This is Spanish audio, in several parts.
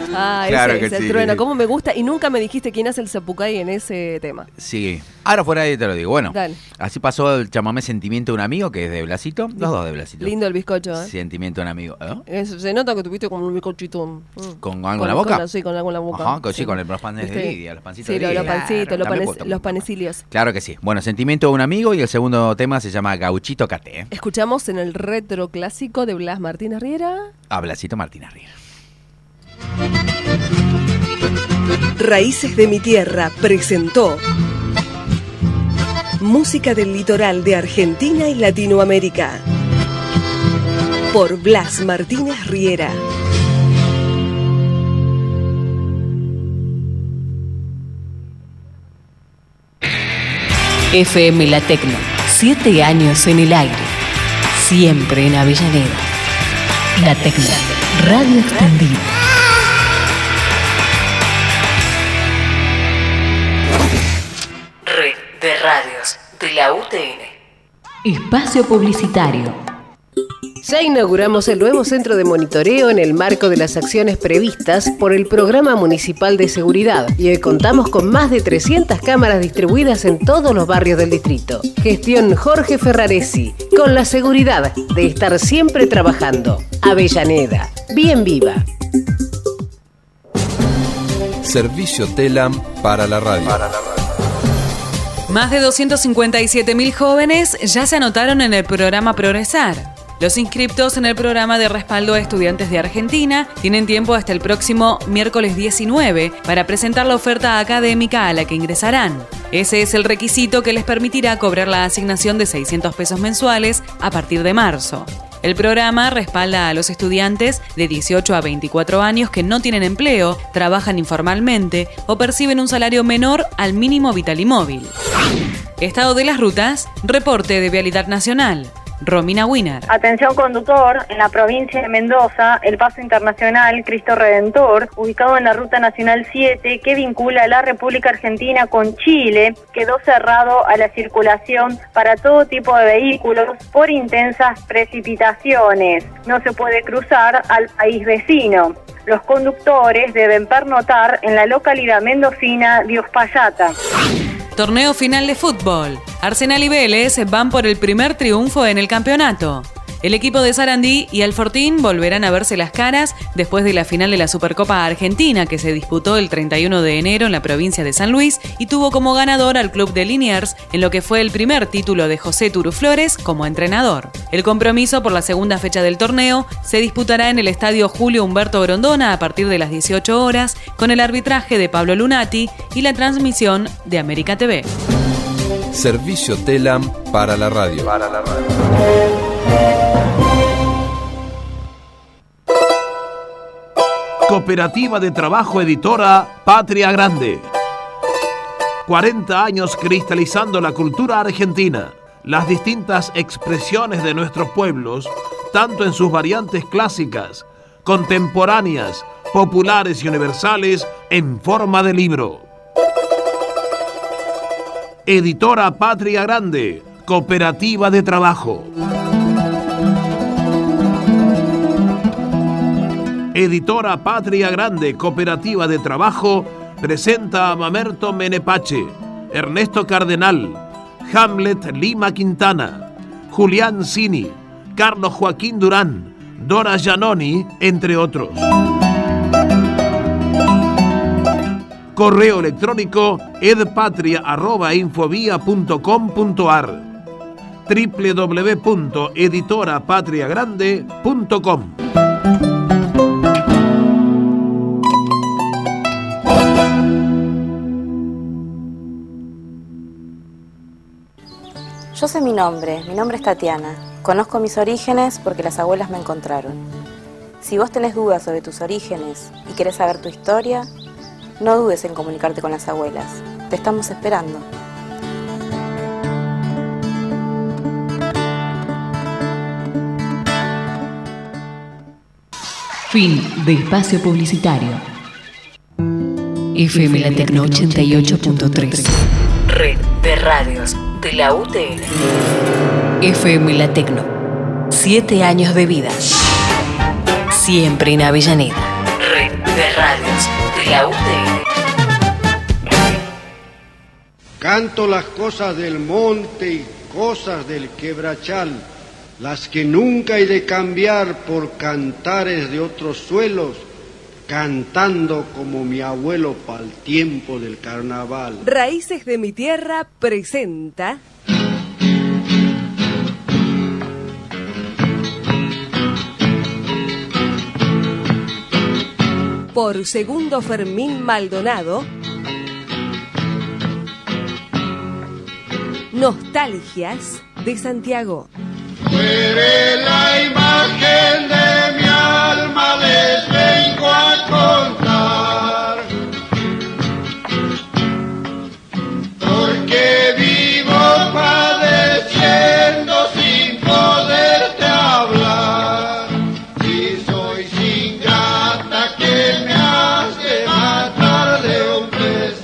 Claro ese que es el sí, trueno. que sí. ¿Cómo me gusta? Y nunca me dijiste quién hace el zapucay en ese tema. Sí. Ahora fuera de ahí te lo digo. Bueno, Dale. así pasó el chamamé Sentimiento de un amigo, que es de Blasito. Los dos de Blasito. Lindo el bizcocho, ¿eh? Sentimiento de un amigo. Se nota que tuviste como un bizcochito. ¿Con algo en la boca? Sí, con algo en la boca. Ajá, sí, con los panes de Lidia, los pancitos Sí, de Lidia. los pancitos, Claro, los panecilios. Claro que sí. Bueno, Sentimiento de un amigo, y el segundo tema se llama Gauchito Cate. Escuchamos en el retro clásico de Blas Martínez Riera. A Blasito Martínez Riera. Raíces de mi tierra presentó música del litoral de Argentina y Latinoamérica por Blas Martínez Riera. FM La Tecno, 7 años en el aire, siempre en Avellaneda. La Tecno, radio extendida. Red de radios de la UTN. Espacio publicitario. Ya inauguramos el nuevo centro de monitoreo en el marco de las acciones previstas por el Programa Municipal de Seguridad y hoy contamos con más de 300 cámaras distribuidas en todos los barrios del distrito. Gestión Jorge Ferraresi, con la seguridad de estar siempre trabajando. Avellaneda, bien viva. Servicio TELAM para la radio. Más de 257.000 jóvenes ya se anotaron en el programa Progresar. Los inscriptos en el programa de respaldo a estudiantes de Argentina tienen tiempo hasta el próximo miércoles 19 para presentar la oferta académica a la que ingresarán. Ese es el requisito que les permitirá cobrar la asignación de 600 pesos mensuales a partir de marzo. El programa respalda a los estudiantes de 18 a 24 años que no tienen empleo, trabajan informalmente o perciben un salario menor al mínimo vital y móvil. Estado de las rutas, reporte de Vialidad Nacional. Romina Wiener. Atención conductor, en la provincia de Mendoza, el paso internacional Cristo Redentor, ubicado en la Ruta Nacional 7, que vincula a la República Argentina con Chile, quedó cerrado a la circulación para todo tipo de vehículos por intensas precipitaciones. No se puede cruzar al país vecino. Los conductores deben pernotar en la localidad mendocina de Uspallata. Torneo final de fútbol. Arsenal y Vélez van por el primer triunfo en el campeonato. El equipo de Sarandí y Alfortín volverán a verse las caras después de la final de la Supercopa Argentina que se disputó el 31 de enero en la provincia de San Luis y tuvo como ganador al club de Liniers en lo que fue el primer título de José Turu Flores como entrenador. El compromiso por la segunda fecha del torneo se disputará en el estadio Julio Humberto Grondona a partir de las 18 horas con el arbitraje de Pablo Lunati y la transmisión de América TV. Servicio TELAM para la radio. Cooperativa de Trabajo Editora Patria Grande. 40 años cristalizando la cultura argentina, las distintas expresiones de nuestros pueblos, tanto en sus variantes clásicas, contemporáneas, populares y universales, en forma de libro. Editora Patria Grande, Cooperativa de Trabajo. Editora Patria Grande, Cooperativa de Trabajo, presenta a Mamerto Menepache, Ernesto Cardenal, Hamlet Lima Quintana, Julián Cini, Carlos Joaquín Durán, Dora Giannoni, entre otros. Correo electrónico edpatria@infovia.com.ar, www.editorapatriagrande.com. Yo sé mi nombre es Tatiana. Conozco mis orígenes porque las abuelas me encontraron. Si vos tenés dudas sobre tus orígenes y querés saber tu historia, no dudes en comunicarte con las abuelas. Te estamos esperando. Fin de espacio publicitario. FM La Tecno 88.3. Red de radios de la UTN. FM La Tecno. 7 años de vida. Siempre en Avellaneda. Red de radios. radios de la UTN. Canto las cosas del monte y cosas del quebrachal, las que nunca he de cambiar por cantares de otros suelos, cantando como mi abuelo pa'l tiempo del carnaval. Raíces de mi tierra presenta por Segundo Fermín Maldonado, Nostalgias de Santiago. Muere la imagen de mi alma, les vengo a contar, porque vivo padeciendo sin poderte hablar, y soy sin gata que me hace matar de un pesar.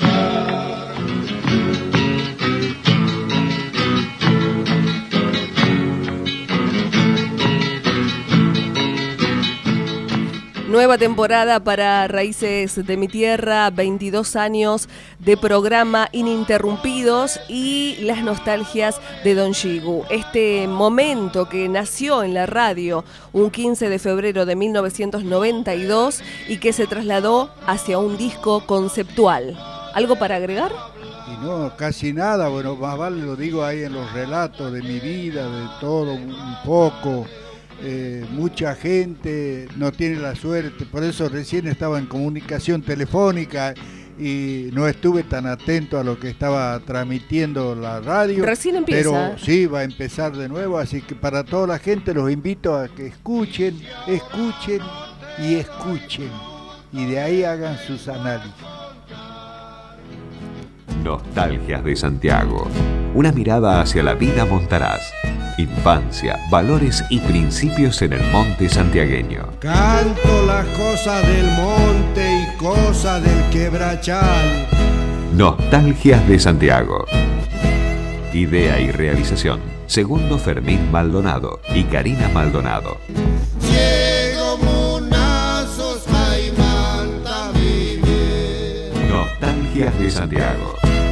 Nueva temporada para Raíces de mi Tierra, 22 años de programa ininterrumpidos y las nostalgias de Don Shigu. Este momento que nació en la radio un 15 de febrero de 1992 y que se trasladó hacia un disco conceptual. ¿Algo para agregar? Y no, casi nada. Bueno, más vale lo digo ahí en los relatos de mi vida, de todo un poco. Mucha gente no tiene la suerte, por eso recién estaba en comunicación telefónica y no estuve tan atento a lo que estaba transmitiendo la radio. Recién empieza. Pero sí, va a empezar de nuevo, así que para toda la gente los invito a que escuchen y de ahí hagan sus análisis. Nostalgias de Santiago. Una mirada hacia la vida montaraz. Infancia, valores y principios en el monte santiagueño. Canto las cosas del monte y cosas del quebrachal. Nostalgias de Santiago. Idea y realización: Segundo Fermín Maldonado y Karina Maldonado. Ciego munazos, Jaimanta vivir. Nostalgias de Santiago.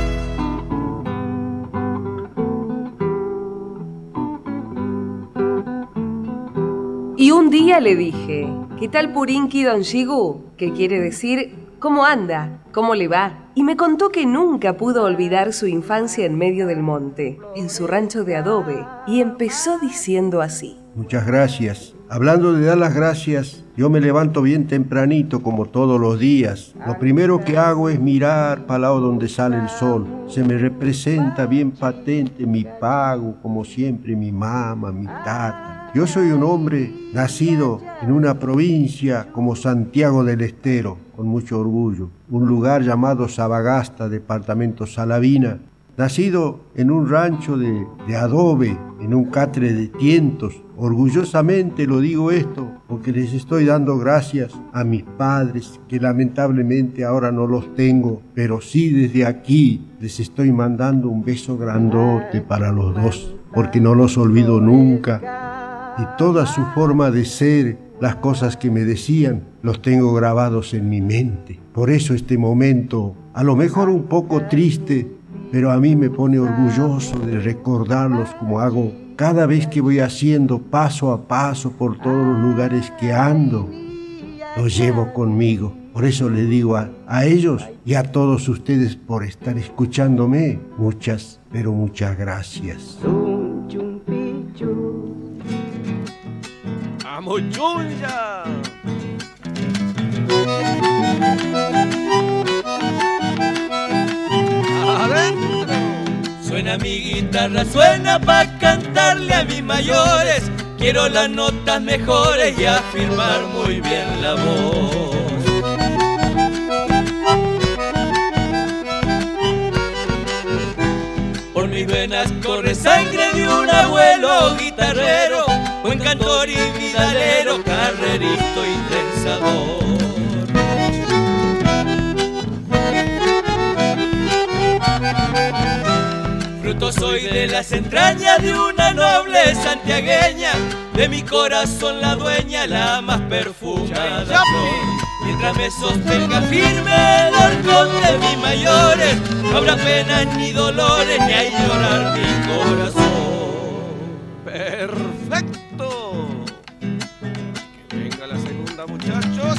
Y un día le dije, ¿qué tal Purinki Don Shigu? Que quiere decir, ¿cómo anda? ¿Cómo le va? Y me contó que nunca pudo olvidar su infancia en medio del monte, en su rancho de adobe, y empezó diciendo así. Muchas gracias. Hablando de dar las gracias, yo me levanto bien tempranito como todos los días. Lo primero que hago es mirar para el lado donde sale el sol. Se me representa bien patente mi pago, como siempre mi mamá, mi tata. Yo soy un hombre nacido en una provincia como Santiago del Estero, con mucho orgullo. Un lugar llamado Sabagasta, departamento Salavina. Nacido en un rancho de adobe, en un catre de tientos. Orgullosamente lo digo esto porque les estoy dando gracias a mis padres, que lamentablemente ahora no los tengo, pero sí desde aquí les estoy mandando un beso grandote para los dos, porque no los olvido nunca. Y toda su forma de ser, las cosas que me decían, los tengo grabados en mi mente. Por eso este momento, a lo mejor un poco triste, pero a mí me pone orgulloso de recordarlos como hago cada vez que voy haciendo paso a paso por todos los lugares que ando. Los llevo conmigo. Por eso les digo a ellos y a todos ustedes por estar escuchándome. Muchas, pero muchas gracias. ¡Amochunja! ¡Adentro! Suena mi guitarra, suena pa' cantarle a mis mayores. Quiero las notas mejores y afirmar muy bien la voz. Por mis venas corre sangre de un abuelo guitarrero, buen cantor y vidalero, carrerito y trenzador. Fruto soy de las entrañas de una noble santiagueña, de mi corazón la dueña, la más perfumada flor. mientras me sostenga firme el horcón de mis mayores, no habrá penas ni dolores, ni hay llorar mi corazón. ¡Perfecto! Que venga la segunda, muchachos.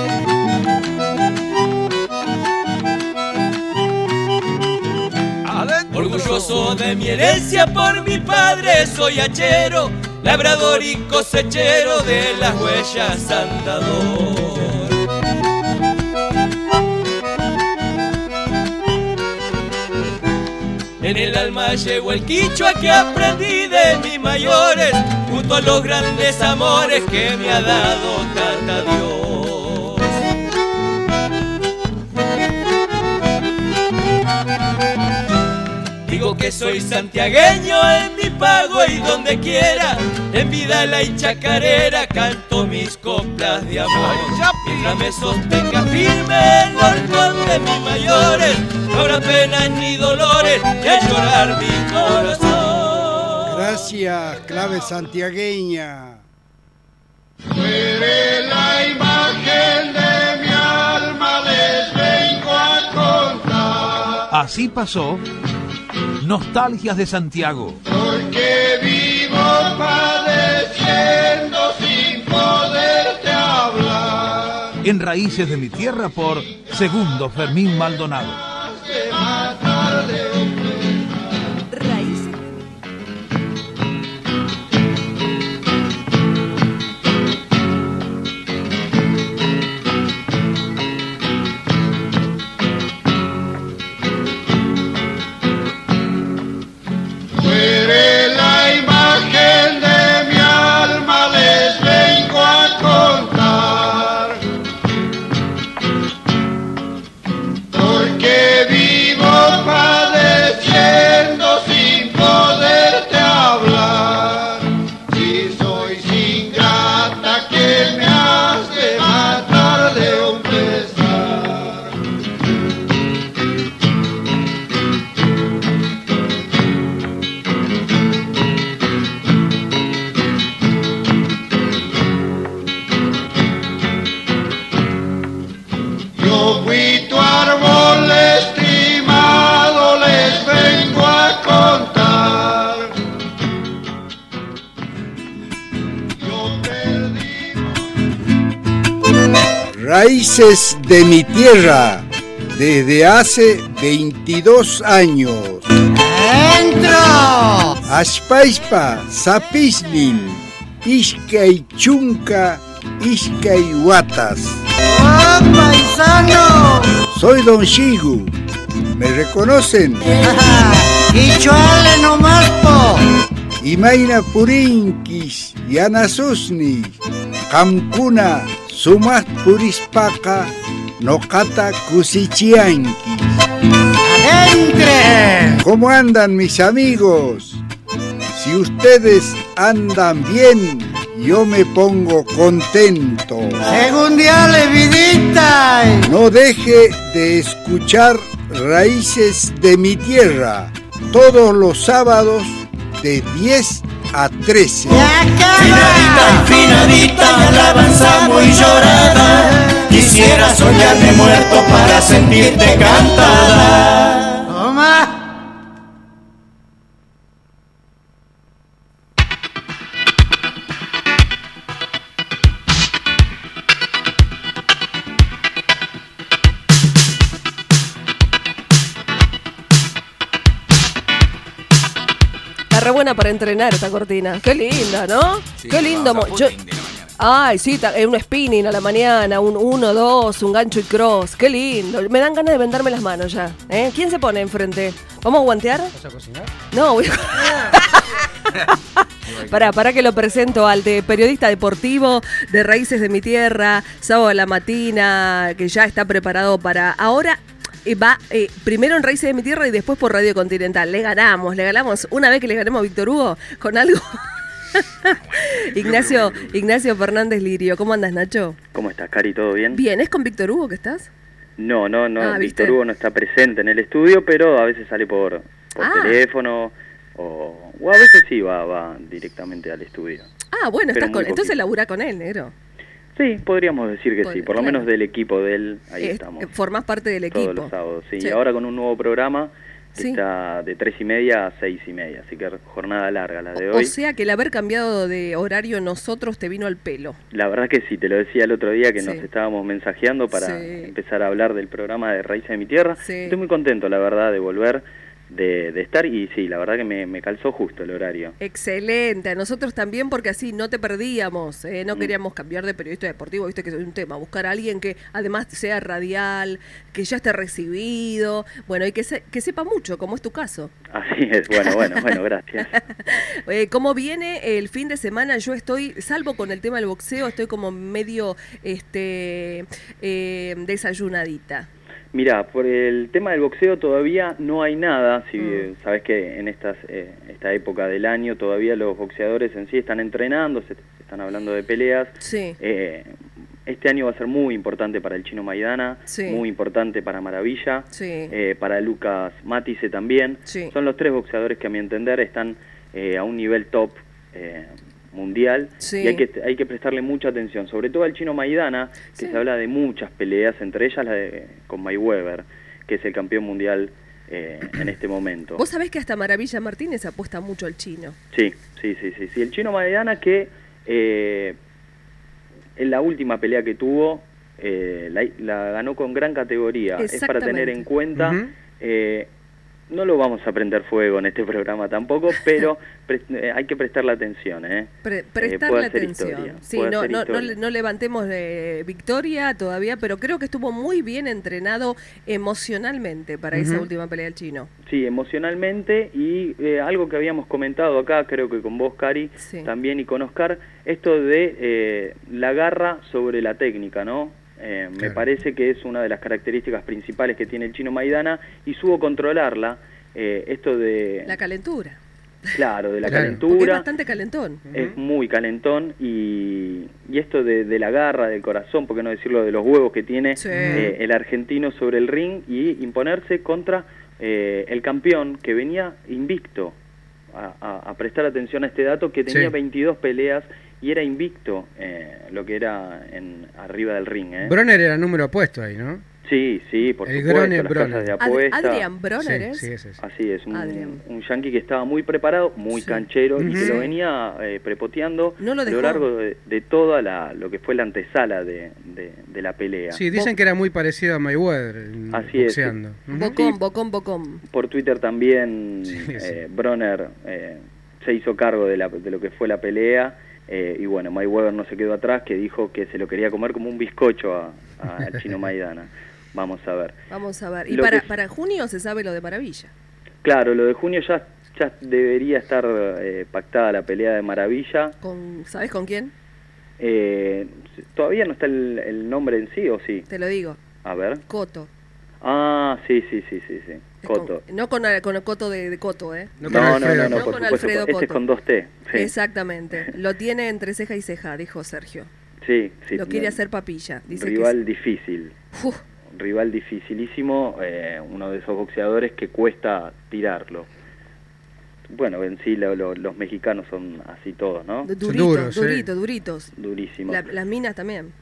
Orgulloso de mi herencia por mi padre soy hachero, labrador y cosechero de las huellas andador. En el alma llevo el quichua que aprendí de mis mayores, junto a los grandes amores que me ha dado Tata Dios. Digo que soy santiagueño en mi pago y donde quiera, en Vidala y Chacarera canto mis coplas de amor. Mientras me sostenga firme el horcón de mis mayores, no habrá penas ni dolores, y a llorar mi corazón. Gracias, clave santiagueña. Muere la imagen de mi alma, les vengo a contar. Así pasó Nostalgias de Santiago. Porque vivo padeciendo sin poderte hablar. En Raíces de mi Tierra por Segundo Fermín Maldonado. Muere la imagen de mi alma, les vengo a contar. Porque vivo padeciendo sin poderte hablar. Si soy ingrata, que me has de matar de un pesar. Yo fui tu árbol estimado, les vengo a contar. Raíces de mi tierra, desde hace 22 años. ¡Entro! Ashpaispa, Zapislin, Iskay Chunca, Iskay Huatas. ¡Oh, paisano! Soy Don Shigu. ¿Me reconocen? ¡Y chuale nomás, po! Imaina Purinkis, Yanasusni, Kamkuna, Sumat Purispaka, Nokata Kusichiankis. ¡Entre! ¿Cómo andan mis amigos? Si ustedes andan bien, yo me pongo contento. ¡Segundiale, vidita! No deje de escuchar Raíces de mi Tierra todos los sábados de 10 a 13. Finadita, finadita, alabanza muy llorada. Quisiera soñarme muerto para sentirte cantada. ¡Toma! Re buena para entrenar esta cortina. Qué linda, ¿no? Sí, qué lindo. Ay, sí, un spinning a la mañana, un 1-2, un gancho y cross. Qué lindo. Me dan ganas de vendarme las manos ya. ¿Quién se pone enfrente? ¿Vamos a guantear? ¿Vas a cocinar? No, voy a... Para que lo presento al de periodista deportivo de Raíces de mi Tierra, sábado a la matina, que ya está preparado para ahora. Va primero en Raíces de mi Tierra y después por Radio Continental. Le ganamos. Una vez que le ganemos a Víctor Hugo con algo. Ignacio Fernández Lirio. ¿Cómo andas, Nacho? ¿Cómo estás, Cari? ¿Todo bien? Bien, ¿es con Víctor Hugo que estás? No. Víctor Hugo no está presente en el estudio, pero a veces sale por teléfono o a veces sí va directamente al estudio. Ah, bueno, pero entonces labura con él, negro. Sí, podríamos decir que sí, por lo claro. menos del equipo de él, ahí estamos. Formás parte del equipo. Todos los sábados, sí. Sí. Y ahora con un nuevo programa que Sí. está de 3:30 a 6:30, así que jornada larga la de hoy. O sea que el haber cambiado de horario nosotros te vino al pelo. La verdad que sí, te lo decía el otro día que Sí. nos estábamos mensajeando para Sí. empezar a hablar del programa de Raíces de mi Tierra. Sí. Estoy muy contento, la verdad, de volver, de estar, y sí, la verdad que me calzó justo el horario. Excelente, a nosotros también porque así no te perdíamos, no queríamos cambiar de periodista deportivo, viste que es un tema, buscar a alguien que además sea radial, que ya esté recibido, bueno, y que sepa mucho, como es tu caso. Así es, bueno, gracias. ¿Cómo viene el fin de semana? Yo estoy, salvo con el tema del boxeo, estoy como medio desayunadita. Mira, por el tema del boxeo todavía no hay nada. Si sabes que en esta época del año todavía los boxeadores en sí están entrenando, se están hablando de peleas. Sí. Este año va a ser muy importante para el Chino Maidana, Sí. muy importante para Maravilla, Sí. para Lucas Matice también. Sí. Son los tres boxeadores que a mi entender están a un nivel top mundial, Sí. y hay que prestarle mucha atención, sobre todo al Chino Maidana, que Sí. se habla de muchas peleas, entre ellas la con Mayweather, que es el campeón mundial en este momento. Vos sabés que hasta Maravilla Martínez apuesta mucho al chino. Sí. El Chino Maidana que en la última pelea que tuvo la ganó con gran categoría. Es para tener en cuenta. No lo vamos a prender fuego en este programa tampoco, pero hay que prestarle atención. Prestarle atención. Sí, no levantemos victoria todavía, pero creo que estuvo muy bien entrenado emocionalmente para esa última pelea del chino. Sí, emocionalmente, y algo que habíamos comentado acá, creo que con vos, Cari, Sí. también, y con Oscar, esto de la garra sobre la técnica, ¿no? Me parece que es una de las características principales que tiene el Chino Maidana, y supo controlarla, esto de... La calentura. Claro, de la Porque calentura. es bastante calentón. Es muy calentón, y esto de la garra, del corazón, por qué no decirlo, de los huevos que tiene Sí. el argentino sobre el ring, y imponerse contra el campeón que venía invicto. A prestar atención a este dato, que tenía 22 peleas y era invicto, lo que era arriba del ring. Bronner era número opuesto ahí, ¿no? Sí, por el supuesto, Grone las Bronner. casas de apuesta. Adrián Bronner es. Sí, ese es. Así es, Adrián. un yankee que estaba muy preparado, muy canchero, y que lo venía prepoteando No lo a dejó. lo largo de toda lo que fue la antesala de la pelea. Sí, dicen que era muy parecido a Mayweather Así es. boxeando. Bocón. Por Twitter también Bronner se hizo cargo de lo que fue la pelea, y bueno, Mayweather no se quedó atrás, que dijo que se lo quería comer como un bizcocho al Chino Maidana. Vamos a ver. Y para junio se sabe lo de Maravilla. Claro, lo de junio ya debería estar pactada la pelea de Maravilla. ¿Sabés con quién? Todavía no está el nombre en sí, ¿o sí? Te lo digo. A ver. Coto. Ah, sí. Coto. No con el Coto de Coto, ¿eh? No, con por supuesto. Alfredo Este Coto. es con 2T. Sí. Exactamente. Lo tiene entre ceja y ceja, dijo Sergio. Sí. Lo quiere hacer papilla. Dice rival difícil. Rival dificilísimo, uno de esos boxeadores que cuesta tirarlo. Bueno, en sí los mexicanos son así todos, ¿no? Duritos. Durísimos. Las minas también.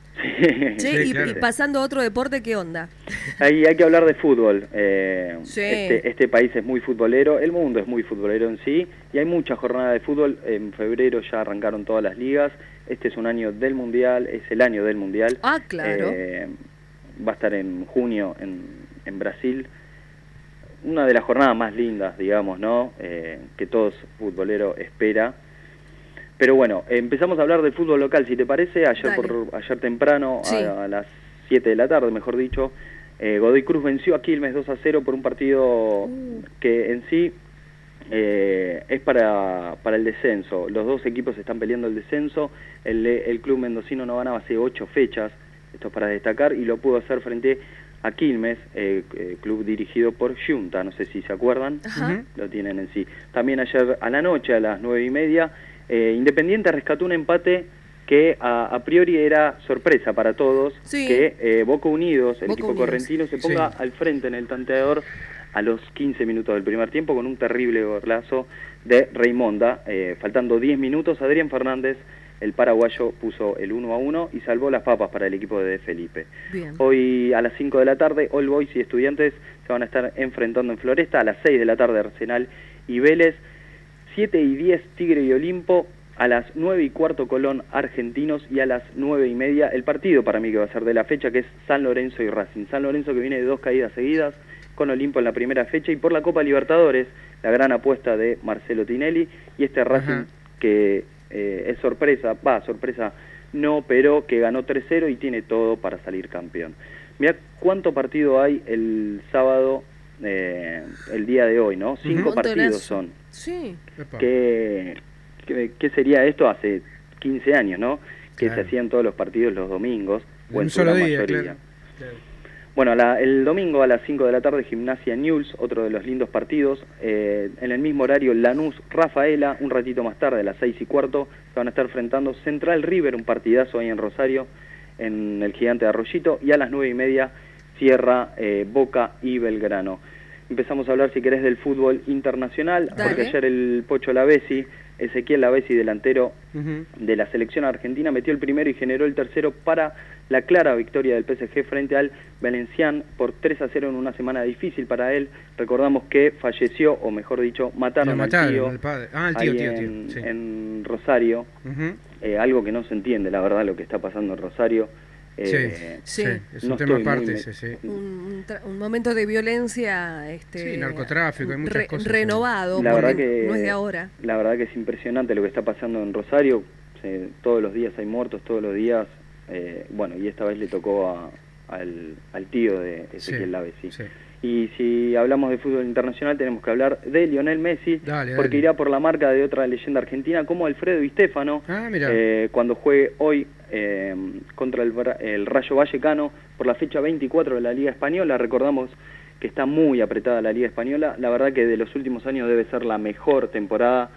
Sí, y pasando a otro deporte, ¿qué onda? Hay que hablar de fútbol. Sí. Este país es muy futbolero, el mundo es muy futbolero en sí, y hay mucha jornada de fútbol. En febrero ya arrancaron todas las ligas. Este es un año del Mundial, es el año del Mundial. Ah, claro. Va a estar en junio en Brasil. Una de las jornadas más lindas, digamos, ¿no? Que todo futbolero espera. Pero bueno, empezamos a hablar del fútbol local, si te parece. Ayer temprano, Sí. a las 7 de la tarde, mejor dicho, Godoy Cruz venció a Quilmes 2-0 por un partido que en sí es para el descenso. Los dos equipos están peleando el descenso. El club mendocino no ganaba hace 8 fechas, esto es para destacar, y lo pudo hacer frente a Quilmes, club dirigido por Junta, no sé si se acuerdan. Lo tienen en sí. También ayer a la noche, a las 9:30, Independiente rescató un empate que a priori era sorpresa para todos, que Boca Unidos, el equipo correntino, se ponga al frente en el tanteador a los 15 minutos del primer tiempo con un terrible golazo de Raimonda. Faltando 10 minutos, Adrián Fernández el paraguayo puso el 1-1 y salvó las papas para el equipo de Felipe. Bien. Hoy a las 5 de la tarde, All Boys y Estudiantes se van a estar enfrentando en Floresta. A las 6 de la tarde, Arsenal y Vélez. 7:10, Tigre y Olimpo. A las 9:15, Colón, Argentinos. Y a las 9:30, el partido para mí que va a ser de la fecha, que es San Lorenzo y Racing. San Lorenzo que viene de 2 caídas seguidas, con Olimpo en la primera fecha. Y por la Copa Libertadores, la gran apuesta de Marcelo Tinelli. Y este Racing que es sorpresa no, pero que ganó 3-0 y tiene todo para salir campeón. Mirá cuánto partido hay el sábado, el día de hoy, ¿no? 5 partidos son. Sí. ¿Qué sería esto hace 15 años, no? Que se hacían todos los partidos los domingos, o en su gran mayoría. Claro. Bueno, el domingo a las 5 de la tarde, Gimnasia Newell's, otro de los lindos partidos. En el mismo horario, Lanús Rafaela, un ratito más tarde, a las 6:15, se van a estar enfrentando Central River, un partidazo ahí en Rosario, en el Gigante de Arroyito. Y a las 9:30 cierra Boca y Belgrano. Empezamos a hablar, si querés, del fútbol internacional, porque ayer el Pocho Lavesi, Ezequiel Lavesi, delantero de la selección argentina, metió el primero y generó el tercero para la clara victoria del PSG frente al Valenciennes por 3-0 en una semana difícil para él. Recordamos que falleció, o mejor dicho, mataron al tío, el padre. Ah, el tío, sí. En Rosario. Algo que no se entiende, la verdad, lo que está pasando en Rosario. Sí, es un tema aparte ese, un momento de violencia, narcotráfico, hay muchas cosas renovado, la verdad que no es de ahora. La verdad que es impresionante lo que está pasando en Rosario. Todos los días hay muertos, todos los días, y esta vez le tocó al tío de Ezequiel Lavesi. Y si hablamos de fútbol internacional, tenemos que hablar de Lionel Messi, porque irá por la marca de otra leyenda argentina como Alfredo Di Stéfano, cuando juegue hoy contra el Rayo Vallecano por la fecha 24 de la Liga Española. Recordamos que está muy apretada la Liga Española. La verdad que de los últimos años debe ser la mejor temporada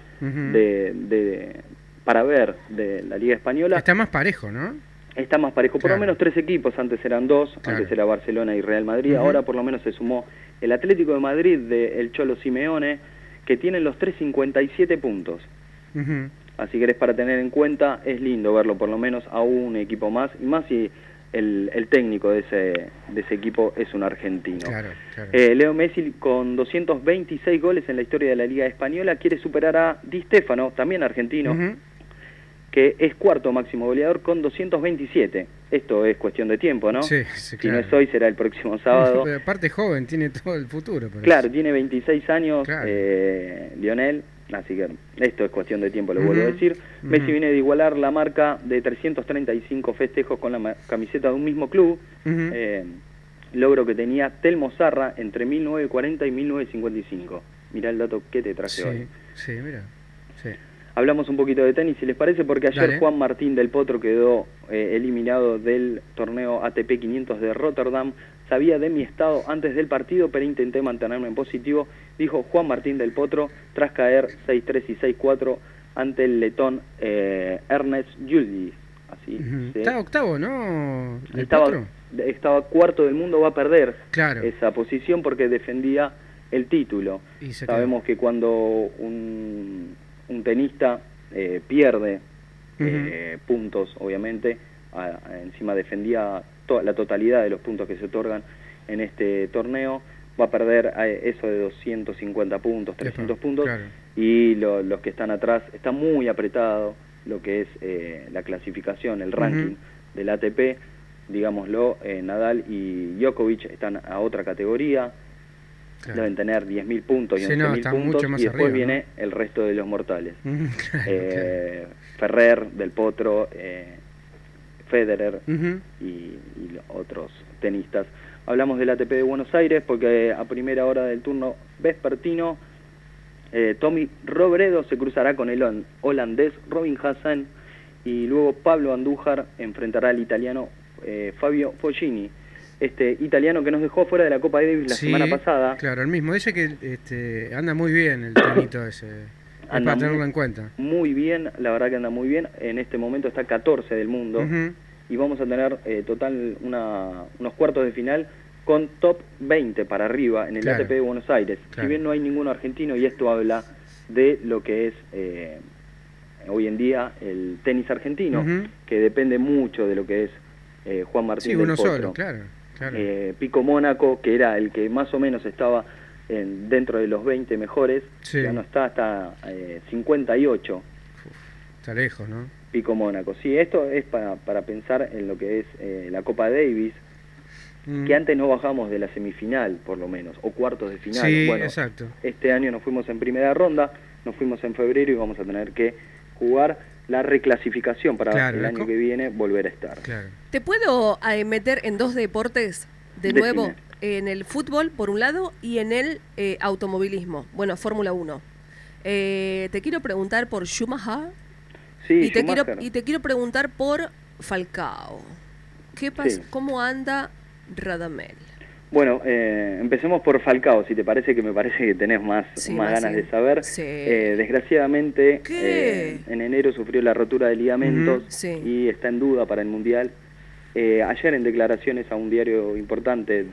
para ver de la Liga Española. Está más parejo, ¿no? Está más parejo, por lo menos 3 equipos, antes eran 2, antes era Barcelona y Real Madrid, ahora por lo menos se sumó el Atlético de Madrid del Cholo Simeone, que tienen los 3 57 puntos. Así que es para tener en cuenta, es lindo verlo por lo menos a un equipo más, y más si el técnico de ese equipo es un argentino. Leo Messi, con 226 goles en la historia de la Liga Española, quiere superar a Di Stéfano, también argentino, que es cuarto máximo goleador con 227. Esto es cuestión de tiempo, ¿no? Sí, si no es hoy, será el próximo sábado. Pero aparte joven, tiene todo el futuro. Claro, tiene 26 años, Lionel, así que esto es cuestión de tiempo, lo vuelvo a decir. Messi viene de igualar la marca de 335 festejos con la camiseta de un mismo club, logro que tenía Telmo Zarra entre 1940 y 1955. Mirá el dato que te traje hoy. Sí, mira. Hablamos un poquito de tenis, si les parece, porque ayer Juan Martín del Potro quedó eliminado del torneo ATP 500 de Rotterdam. Sabía de mi estado antes del partido, pero intenté mantenerme en positivo, dijo Juan Martín del Potro, tras caer 6-3 y 6-4 ante el letón Ernest Yildiz. Así Está octavo, ¿no? Estaba cuarto del mundo, va a perder esa posición porque defendía el título. Sabemos que cuando un tenista pierde puntos, obviamente, encima defendía la totalidad de los puntos que se otorgan en este torneo, va a perder eso de 250 puntos, 300 puntos, y los que están atrás, está muy apretado lo que es la clasificación, el ranking del ATP, digámoslo. Nadal y Djokovic están a otra categoría, deben tener 10.000 puntos y 11.000 puntos, y después arriba, viene el resto de los mortales. Ferrer, Del Potro, Federer y otros tenistas. Hablamos del ATP de Buenos Aires porque a primera hora del turno vespertino, Tommy Robredo se cruzará con el holandés Robin Haase, y luego Pablo Andújar enfrentará al italiano Fabio Fognini. Este italiano que nos dejó fuera de la Copa Davis la semana pasada. Claro, el mismo. Dice que anda muy bien el tonito ese. Para tenerlo en cuenta. Muy bien, la verdad que anda muy bien. En este momento está 14 del mundo. Y vamos a tener total unos cuartos de final con top 20 para arriba en el ATP de Buenos Aires. Si bien no hay ninguno argentino, y esto habla de lo que es hoy en día el tenis argentino, Ujú. que depende mucho de lo que es Juan Martín Sí, del uno Potro. solo, claro. Pico Mónaco, que era el que más o menos estaba dentro de los 20 mejores, Sí. ya no está hasta 58. Está lejos, ¿no? Pico Mónaco. Sí, esto es para pensar en lo que es la Copa Davis, que antes no bajamos de la semifinal, por lo menos, o cuartos de final. Sí, bueno, exacto. este año nos fuimos en primera ronda, nos fuimos en febrero y vamos a tener que jugar la reclasificación para Claro, el año que viene volver a estar. ¿Te puedo meter en dos deportes de Decime. nuevo? En el fútbol, por un lado, y en el automovilismo. Bueno, Fórmula 1. Te quiero preguntar por Schumacher. Sí, y te Schumacher. quiero preguntar por Falcao. ¿Qué pasa? Sí. ¿Cómo anda Radamel? Bueno, empecemos por Falcao, si te parece, que me parece que tenés más ganas sí. de saber. Sí. Desgraciadamente, en enero sufrió la rotura de ligamentos Ujú. Sí. y está en duda para el Mundial. Ayer, en declaraciones a un diario importante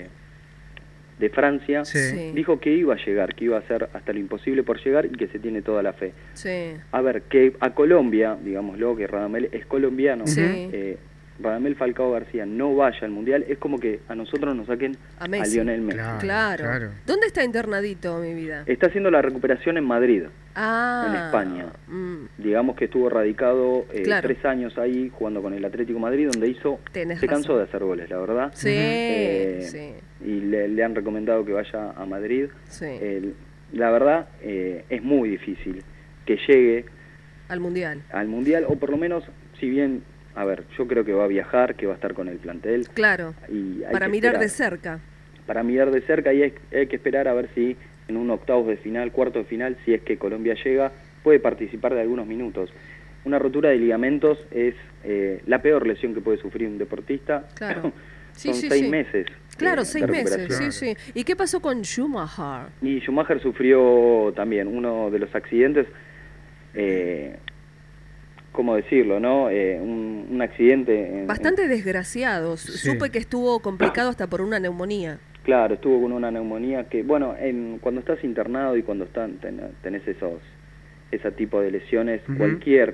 de Francia, Sí. dijo que iba a llegar, que iba a hacer hasta lo imposible por llegar y que se tiene toda la fe. Sí. A ver, que a Colombia, digámoslo, que Radamel es colombiano, Sí. Radamel Falcao García no vaya al Mundial, es como que a nosotros nos saquen A a Messi. Lionel Messi. Claro. ¿Dónde está internadito, mi vida? Está haciendo la recuperación en Madrid, Ah. en España. mm, Digamos que estuvo radicado Claro. 3 años ahí jugando con el Atlético de Madrid, donde Tenés se cansó razón. de hacer goles, la verdad. Sí, sí. Y le han recomendado que vaya a Madrid. Sí. La verdad, es muy difícil que llegue Al Mundial. al Mundial, o por lo menos, si bien, a ver, yo creo que va a viajar, que va a estar con el plantel. Claro. Y hay Para que mirar esperar. de cerca. Para mirar de cerca, y hay que esperar a ver si en un octavos de final, cuarto de final, si es que Colombia llega, puede participar de algunos minutos. Una rotura de ligamentos es la peor lesión que puede sufrir un deportista. Claro. Sí, Son sí, 6 sí. meses. Claro, de 6 meses. recuperación. Sí, sí. ¿Y qué pasó con Schumacher? Y Schumacher sufrió también uno de los accidentes, ¿cómo decirlo, no? Un accidente. Bastante desgraciados. Supe que estuvo complicado hasta por una neumonía. Claro, estuvo con una neumonía que, bueno, cuando estás internado y cuando tenés ese tipo de lesiones, Ujú. cualquier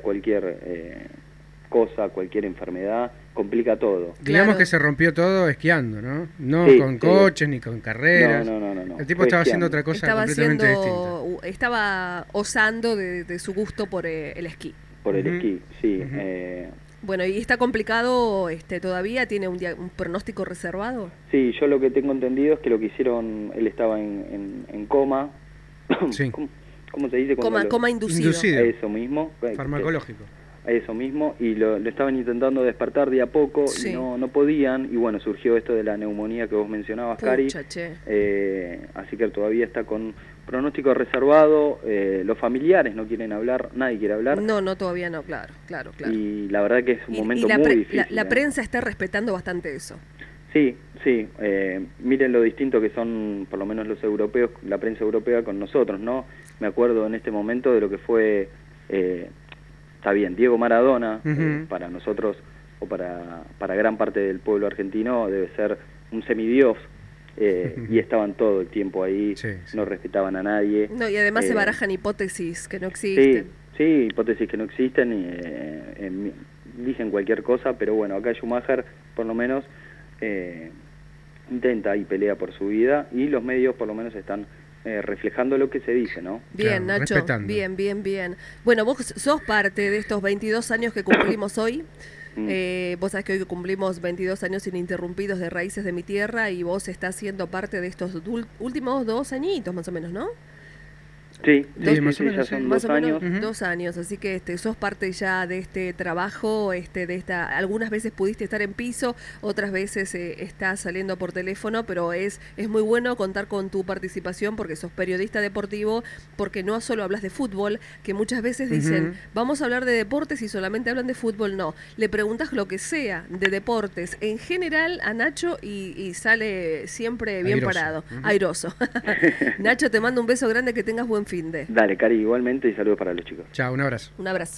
cosa, cualquier enfermedad, complica todo. Digamos que se rompió todo esquiando, ¿no? No Sí, con sí. coches ni con carreras. No. El tipo Fue estaba haciendo esquiando. otra cosa Estaba completamente distinta. estaba osando de su gusto por el esquí. Por el Ujú. esquí, sí. Bueno, y está complicado todavía, tiene un pronóstico reservado. Sí, yo lo que tengo entendido es que lo que hicieron, él estaba en coma. Sí. ¿Cómo se dice? Cuando Coma inducido. Eso mismo. Farmacológico. Eso mismo, y lo estaban intentando despertar de a poco Sí. y no podían, y bueno, surgió esto de la neumonía que vos mencionabas, Cari. Pucha, che. Así que todavía está con pronóstico reservado, los familiares no quieren hablar, nadie quiere hablar, No, todavía no, claro. y la verdad que es un momento la, muy difícil. la prensa está respetando bastante eso. Sí, miren lo distinto que son, por lo menos los europeos, la prensa europea con nosotros, ¿no? Me acuerdo en este momento de lo que fue, está bien, Diego Maradona, Ujú. para nosotros, o para gran parte del pueblo argentino, debe ser un semidios, y estaban todo el tiempo ahí, no respetaban a nadie. No, y además se Eh, barajan hipótesis que no existen. Sí, hipótesis que no existen y dicen cualquier cosa, pero bueno, acá Schumacher por lo menos intenta y pelea por su vida, y los medios por lo menos están reflejando lo que se dice, ¿no? Bien, Nacho, bien. Bueno, vos sos parte de estos 22 años que cumplimos hoy. Vos sabés que hoy cumplimos 22 años ininterrumpidos de Raíces de mi Tierra, y vos estás siendo parte de estos últimos 2 añitos más o menos, ¿no? Sí, más o menos, ya sí. son Más 2 o menos años. 2 años, así que sos parte ya de este trabajo, algunas veces pudiste estar en piso, otras veces estás saliendo por teléfono, pero es muy bueno contar con tu participación porque sos periodista deportivo, porque no solo hablas de fútbol, que muchas veces dicen, vamos a hablar de deportes y solamente hablan de fútbol, no, le preguntas lo que sea de deportes en general a Nacho y sale siempre bien Airoso. parado, airoso. Nacho, te mando un beso grande, que tengas buen fin de. Dale, Cari, igualmente, y saludos para los chicos. Chao, un abrazo. Un abrazo.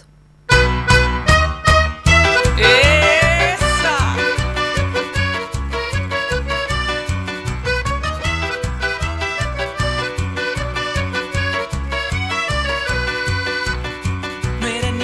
No era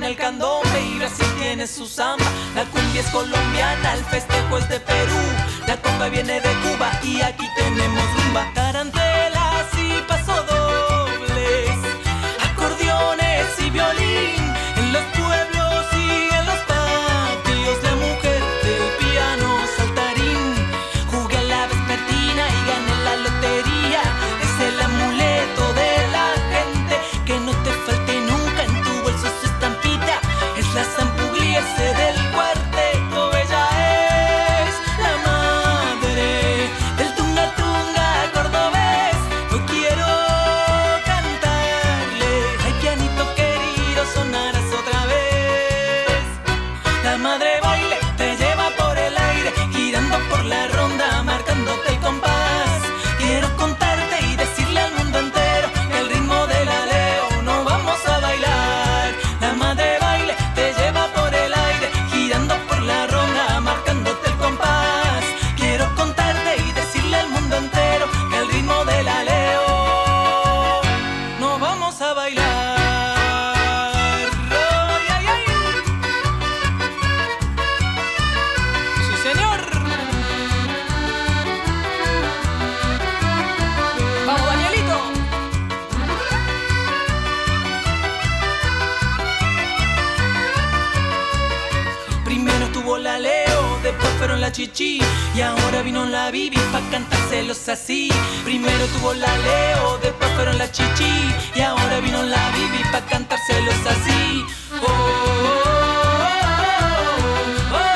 el candombe y Brasil tiene su samba. La cumbia es colombiana, el festejo es de Perú. La comba viene de Cuba y aquí tenemos rumba. Tarantelas y pasodobles, acordeones y violín. En los pueblos y en los patios, la mujer del piano saltarín. Jugué a la vespertina y gané la lotería. Es el amuleto de la gente, que no te falte nunca en tu bolso su estampita. Es la zampugliese del cuarteto. Ella es la madre del tunga tunga cordobés. Hoy quiero cantarle, ay pianito querido, sonarás otra vez. La madre baile te lleva por el aire, girando por la ronda, marcándote el compás. Quiero contarte y decirle al mundo entero que el ritmo de la Leo no vamos a bailar. La madre baile te lleva por el aire, girando por la ronda, marcándote el compás. Quiero contarte y decirle al mundo entero que el ritmo de la Leo no vamos a bailar. Ay, ay, ay. Sí, señor. Vamos, Danielito. Primero estuvo la Leo, después fueron la Chichi y ahora vino la Bibi pa' cantárselos así. Primero tuvo la Leo, después fueron la Chichi y ahora vino la Bibi pa' cantárselos así. Oh, oh, oh, oh,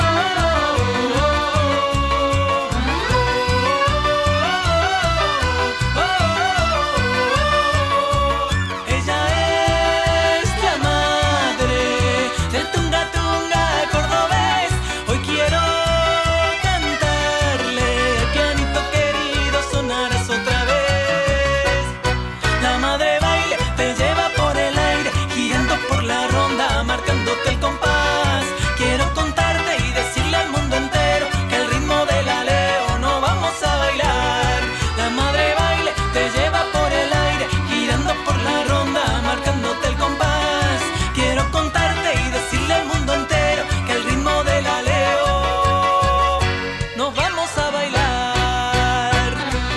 oh. Ella es la madre del tunga tunga cordobés. Hoy quiero cantarle, pianito querido, sonarás otra vez. La madre baile te lleva por el aire, girando por la ronda, marcándote el compás. Quiero contarte y decirle al mundo entero que el ritmo de la Leo no vamos a bailar. La madre baile te lleva por el aire, girando por la ronda, marcándote el compás. Quiero contarte y decirle al mundo entero que el ritmo de la Leo nos vamos a bailar.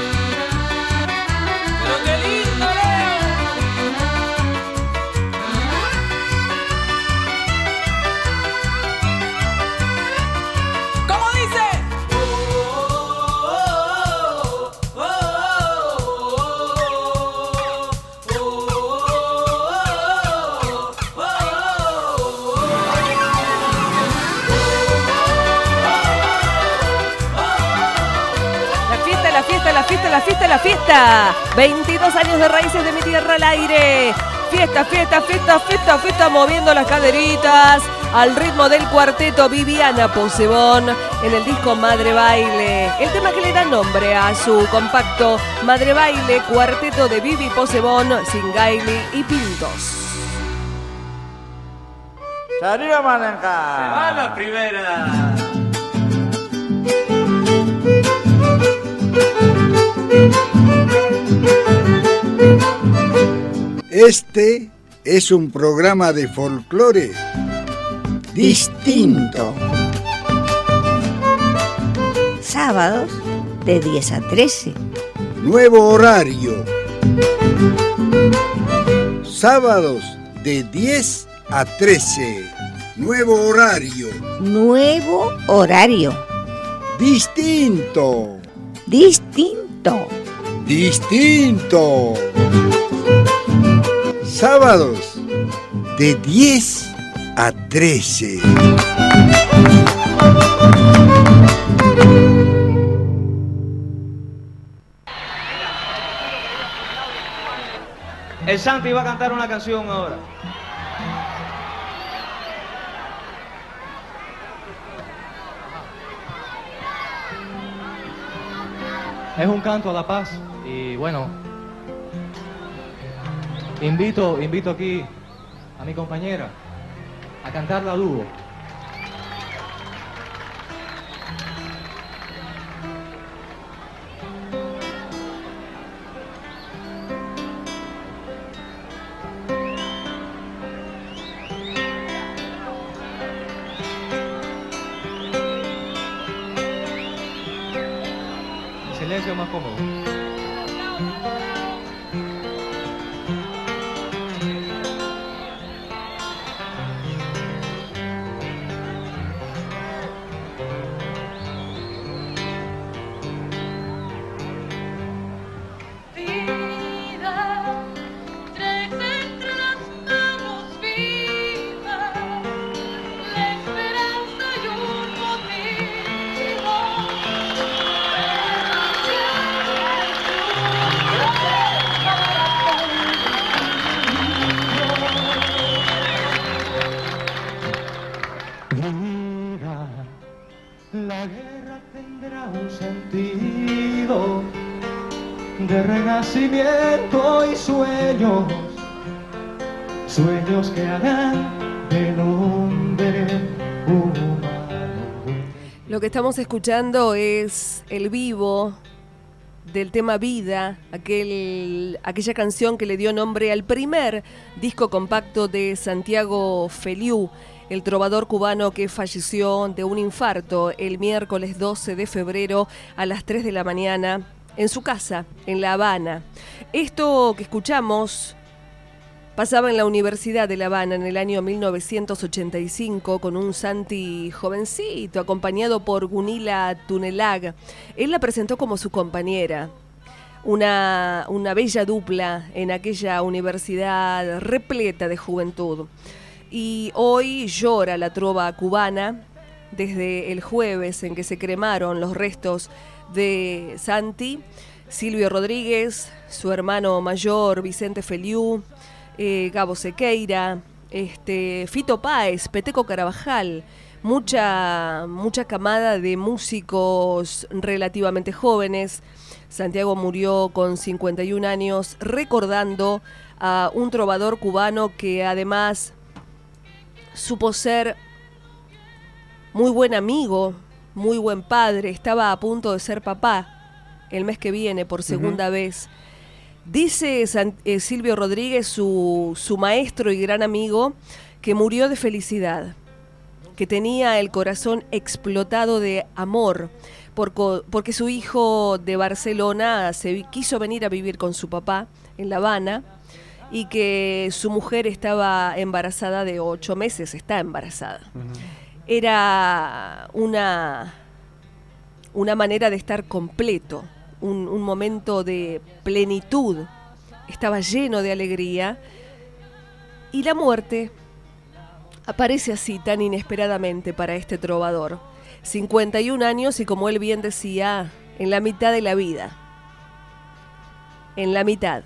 Pero qué lindo, Leo. ¿Cómo dice? La fiesta, la fiesta, la fiesta, la fiesta, la fiesta. 22 años de Raíces de mi Tierra al aire. Fiesta, fiesta, fiesta, fiesta, fiesta, moviendo las caderitas al ritmo del cuarteto Viviana Posebón en el disco Madre Baile. El tema que le da nombre a su compacto Madre Baile, cuarteto de Vivi Posebón, Singaili y Pintos. ¡Arriba, Malanca! Se va la primera. Este es un programa de folclore distinto. Sábados de 10 a 13. Nuevo horario. Sábados de 10 a 13. Nuevo horario. Nuevo horario. Distinto. Distinto. Distinto. Sábados de 10 a 13. El Santi va a cantar una canción ahora. Es un canto a la paz y bueno, invito aquí a mi compañera a cantarla a dúo. silencio es más cómodo. La guerra tendrá un sentido de renacimiento y sueños, sueños que harán del hombre humano. Lo que estamos escuchando es el vivo del tema Vida, aquella canción que le dio nombre al primer disco compacto de Santiago Feliú, el trovador cubano que falleció de un infarto el miércoles 12 de febrero a las 3 de la mañana en su casa, en La Habana. Esto que escuchamos pasaba en la Universidad de La Habana en el año 1985 con un Santi jovencito, acompañado por Gunilla Tunelag. Él la presentó como su compañera. Una bella dupla en aquella universidad repleta de juventud. Y hoy llora la trova cubana desde el jueves en que se cremaron los restos de Santi, Silvio Rodríguez, su hermano mayor Vicente Feliú, Gabo Sequeira, Fito Páez, Peteco Carabajal, mucha camada de músicos relativamente jóvenes. Santiago murió con 51 años recordando a un trovador cubano que además supo ser muy buen amigo, muy buen padre, estaba a punto de ser papá el mes que viene por segunda vez. Dice Silvio Rodríguez, su maestro y gran amigo, que murió de felicidad, que tenía el corazón explotado de amor, porque su hijo de Barcelona quiso venir a vivir con su papá en La Habana, y que su mujer estaba embarazada de 8 meses, está embarazada. Era una manera de estar completo, un momento de plenitud, estaba lleno de alegría, y la muerte aparece así tan inesperadamente para este trovador. 51 años y, como él bien decía, en la mitad de la vida. En la mitad.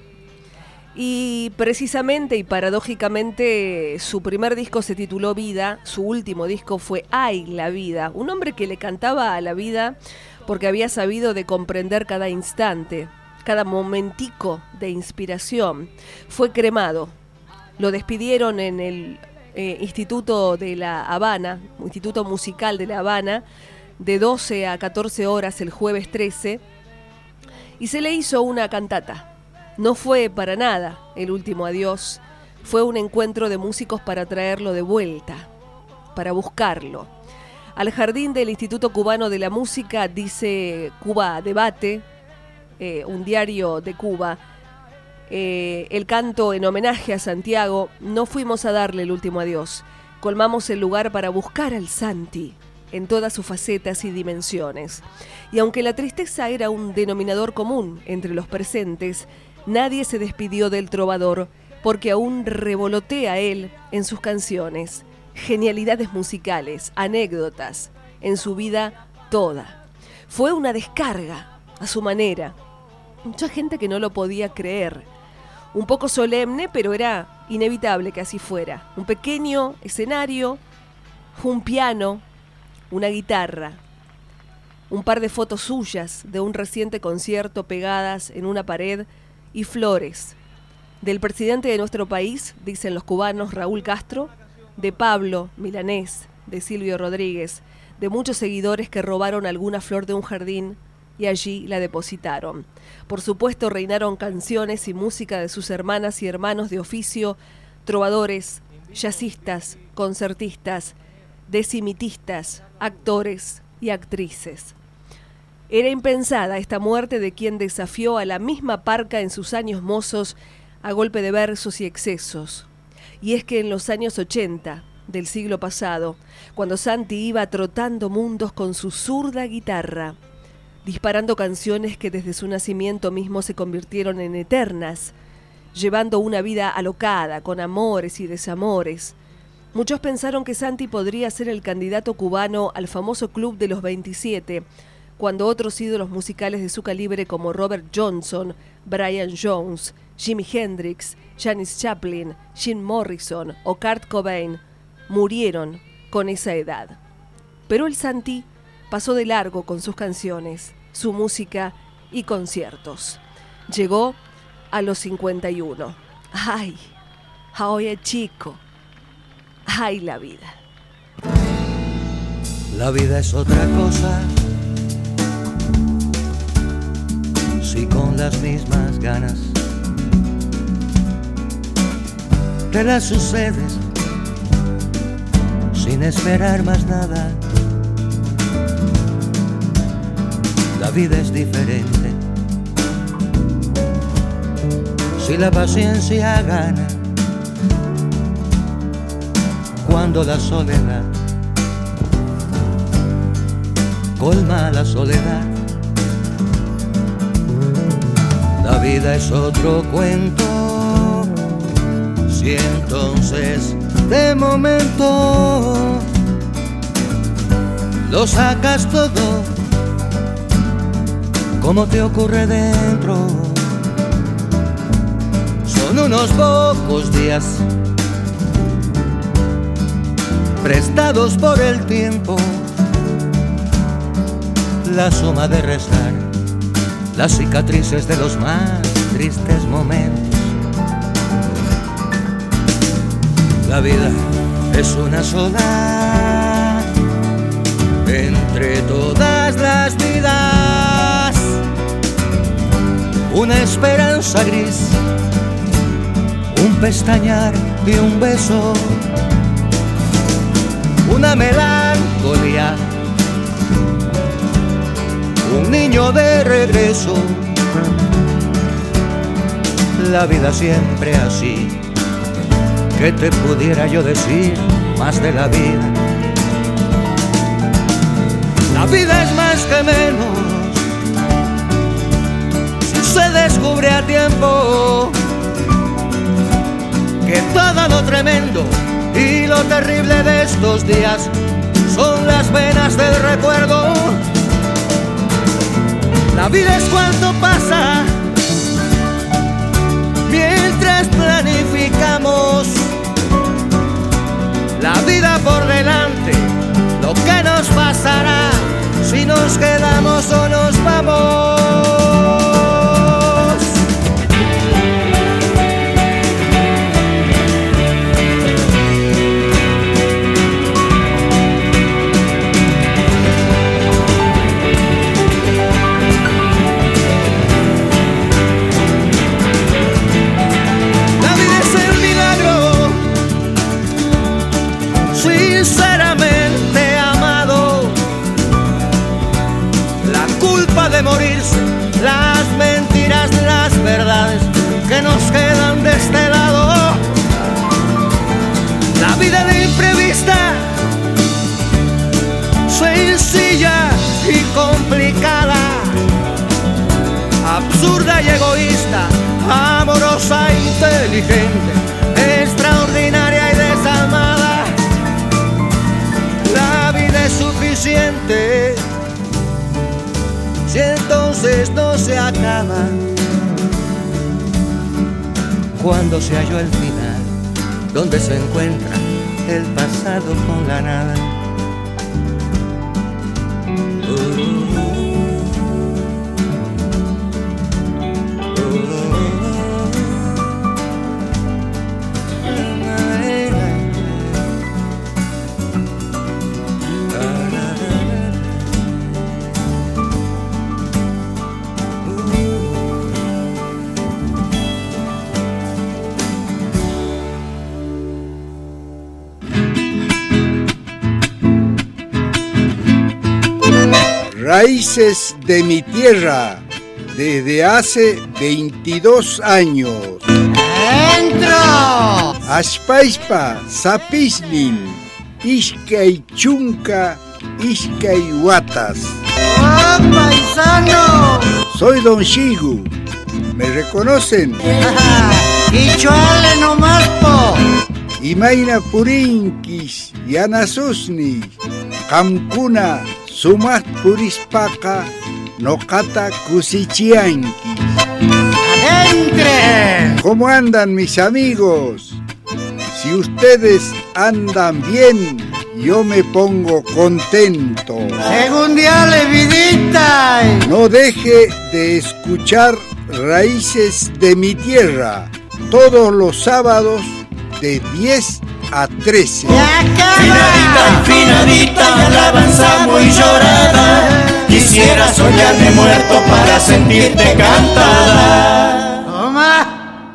Y precisamente y paradójicamente su primer disco se tituló Vida, su último disco fue Ay, la vida, un hombre que le cantaba a la vida porque había sabido de comprender cada instante, cada momentico de inspiración. Fue cremado, lo despidieron en el Instituto de La Habana, Instituto Musical de La Habana, de 12 a 14 horas el jueves 13, y se le hizo una cantata. No fue para nada el último adiós, fue un encuentro de músicos para traerlo de vuelta, para buscarlo. Al jardín del Instituto Cubano de la Música, dice Cuba Debate, un diario de Cuba, el canto en homenaje a Santiago: no fuimos a darle el último adiós, colmamos el lugar para buscar al Santi en todas sus facetas y dimensiones. Y aunque la tristeza era un denominador común entre los presentes, nadie se despidió del trovador, porque aún revolotea él en sus canciones, genialidades musicales, anécdotas, en su vida toda. Fue una descarga, a su manera. Mucha gente que no lo podía creer. Un poco solemne, pero era inevitable que así fuera. Un pequeño escenario, un piano, una guitarra, un par de fotos suyas de un reciente concierto pegadas en una pared, y flores del presidente de nuestro país, dicen los cubanos, Raúl Castro, de Pablo Milanés, de Silvio Rodríguez, de muchos seguidores que robaron alguna flor de un jardín y allí la depositaron. Por supuesto, reinaron canciones y música de sus hermanas y hermanos de oficio, trovadores, jazzistas, concertistas, decimitistas, actores y actrices. Era impensada esta muerte de quien desafió a la misma parca en sus años mozos a golpe de versos y excesos. Y es que en los años 80 del siglo pasado, cuando Santi iba trotando mundos con su zurda guitarra, disparando canciones que desde su nacimiento mismo se convirtieron en eternas, llevando una vida alocada, con amores y desamores, muchos pensaron que Santi podría ser el candidato cubano al famoso Club de los 27, cuando otros ídolos musicales de su calibre como Robert Johnson, Brian Jones, Jimi Hendrix, Janis Joplin, Jim Morrison o Kurt Cobain murieron con esa edad. Pero el Santi pasó de largo con sus canciones, su música y conciertos. Llegó a los 51. ¡Ay! ¡Oye, chico! ¡Ay, la vida! La vida es otra cosa. Si con las mismas ganas te las sucedes sin esperar más nada, la vida es diferente. Si la paciencia gana cuando la soledad colma la soledad, la vida es otro cuento. Si entonces de momento lo sacas todo como te ocurre dentro, son unos pocos días prestados por el tiempo, la suma de restar las cicatrices de los más tristes momentos. La vida es una sola entre todas las vidas, una esperanza gris, un pestañear y un beso, una melancolía, un niño de regreso. La vida siempre así. ¿Qué te pudiera yo decir más de la vida? La vida es más que menos si se descubre a tiempo que todo lo tremendo y lo terrible de estos días son las venas del recuerdo. La vida es cuanto pasa mientras planificamos la vida por delante, lo que nos pasará si nos quedamos o nos vamos. De morirse, las mentiras, las verdades que nos quedan de este lado. La vida de imprevista, sencilla y complicada, absurda y egoísta, amorosa e inteligente, extraordinaria y desalmada. La vida es suficiente si entonces no se acaba, cuando se halló el final, donde se encuentra el pasado con la nada. Raíces de mi tierra, desde hace 22 años. ¡Entro! Ashpaispa, Zapislin, Iskay Chunca, Iskay Watas. ¡Ah, paisano! Soy Don Shigu. ¿Me reconocen? ¡Ichuale nomás, po! Imaina Purinkis, Yanasusni, Kamkuna, Sumas Purispaka, Nokata Kusichiankis. ¡Entre! ¿Cómo andan mis amigos? Si ustedes andan bien, yo me pongo contento. ¡Segundiale, vidita! No deje de escuchar Raíces de mi tierra todos los sábados de 10 a 13. Finadita, finadita, alabanza muy llorada. Quisiera soñarme muerto para sentirte cantada. ¡Toma!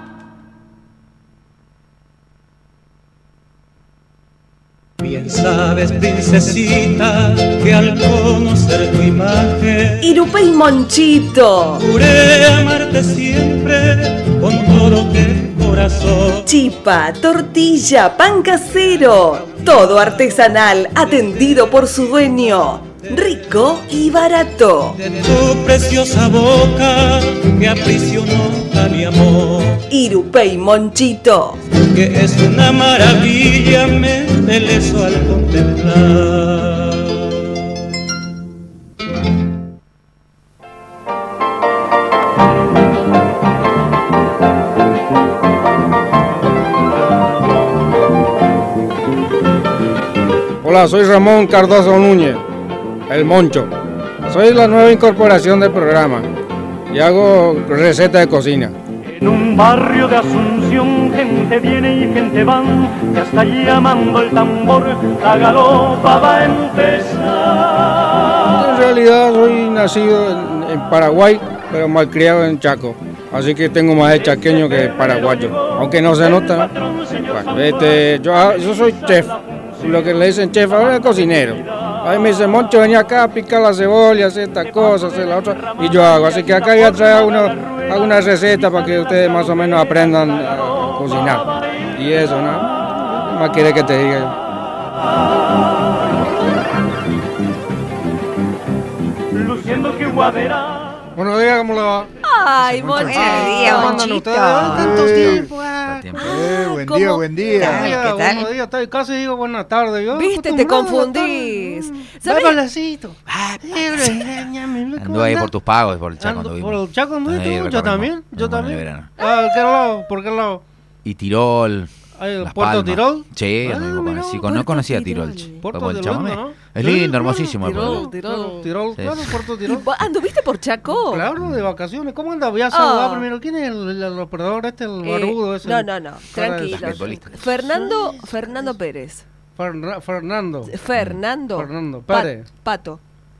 Bien sabes, princesita, que al conocer tu imagen Irupey Monchito, juré amarte siempre con todo el corazón. chipa, tortilla, pan casero, todo artesanal, atendido por su dueño, rico y barato. De tu preciosa boca me aprisionó a mi amor, Irupey Monchito, que es una maravilla, me embelezo al contemplar. Hola, soy Ramón Cardoso Núñez, el Moncho. Soy la nueva incorporación del programa y hago recetas de cocina. En un barrio de Asunción, gente viene y gente va, ya está llamando el tambor, la galopa va a empezar. En realidad soy nacido en Paraguay, pero malcriado en Chaco. Así que tengo más de chaqueño que paraguayo, aunque no se nota. Bueno, yo soy chef, lo que le dicen chef ahora es cocinero. Ahí me dice, Moncho, venía acá a picar la cebolla, hacer esta cosa, hacer la otra, y yo hago. Así que acá voy a traer alguna receta para que ustedes más o menos aprendan a cocinar. Y eso, ¿no? ¿Qué más quiere que te diga? Luciendo que guadera. Buenos días, ¿cómo le va? Ay, Monchito. ¿Cómo andan ustedes? Tanto tiempo. Buen día, buen día. Buenos días, casi digo buenas tardes. Yo Viste, te confundís. ¿Sabés? Andó ahí por tus pagos, por el Chaco. ¿Por el Chaco anduviste? Yo también. Yo también. Ah, ¿qué lado? ¿Por qué lado? Y Tirol. ¿Puerto Palmas. Tirol? Sí, no conocía Tirol. Puerto el Tirol, chamamé. ¿no? Es lindo, hermosísimo. Tirol. Tirol, Sí. claro, Puerto Tirol. ¿Anduviste por Chaco? Claro, de vacaciones. ¿Cómo anda? Voy a saludar primero. ¿Quién es el operador el barbudo ese? No, tranquilo. Fernando Pérez. Fernando Pérez. Pato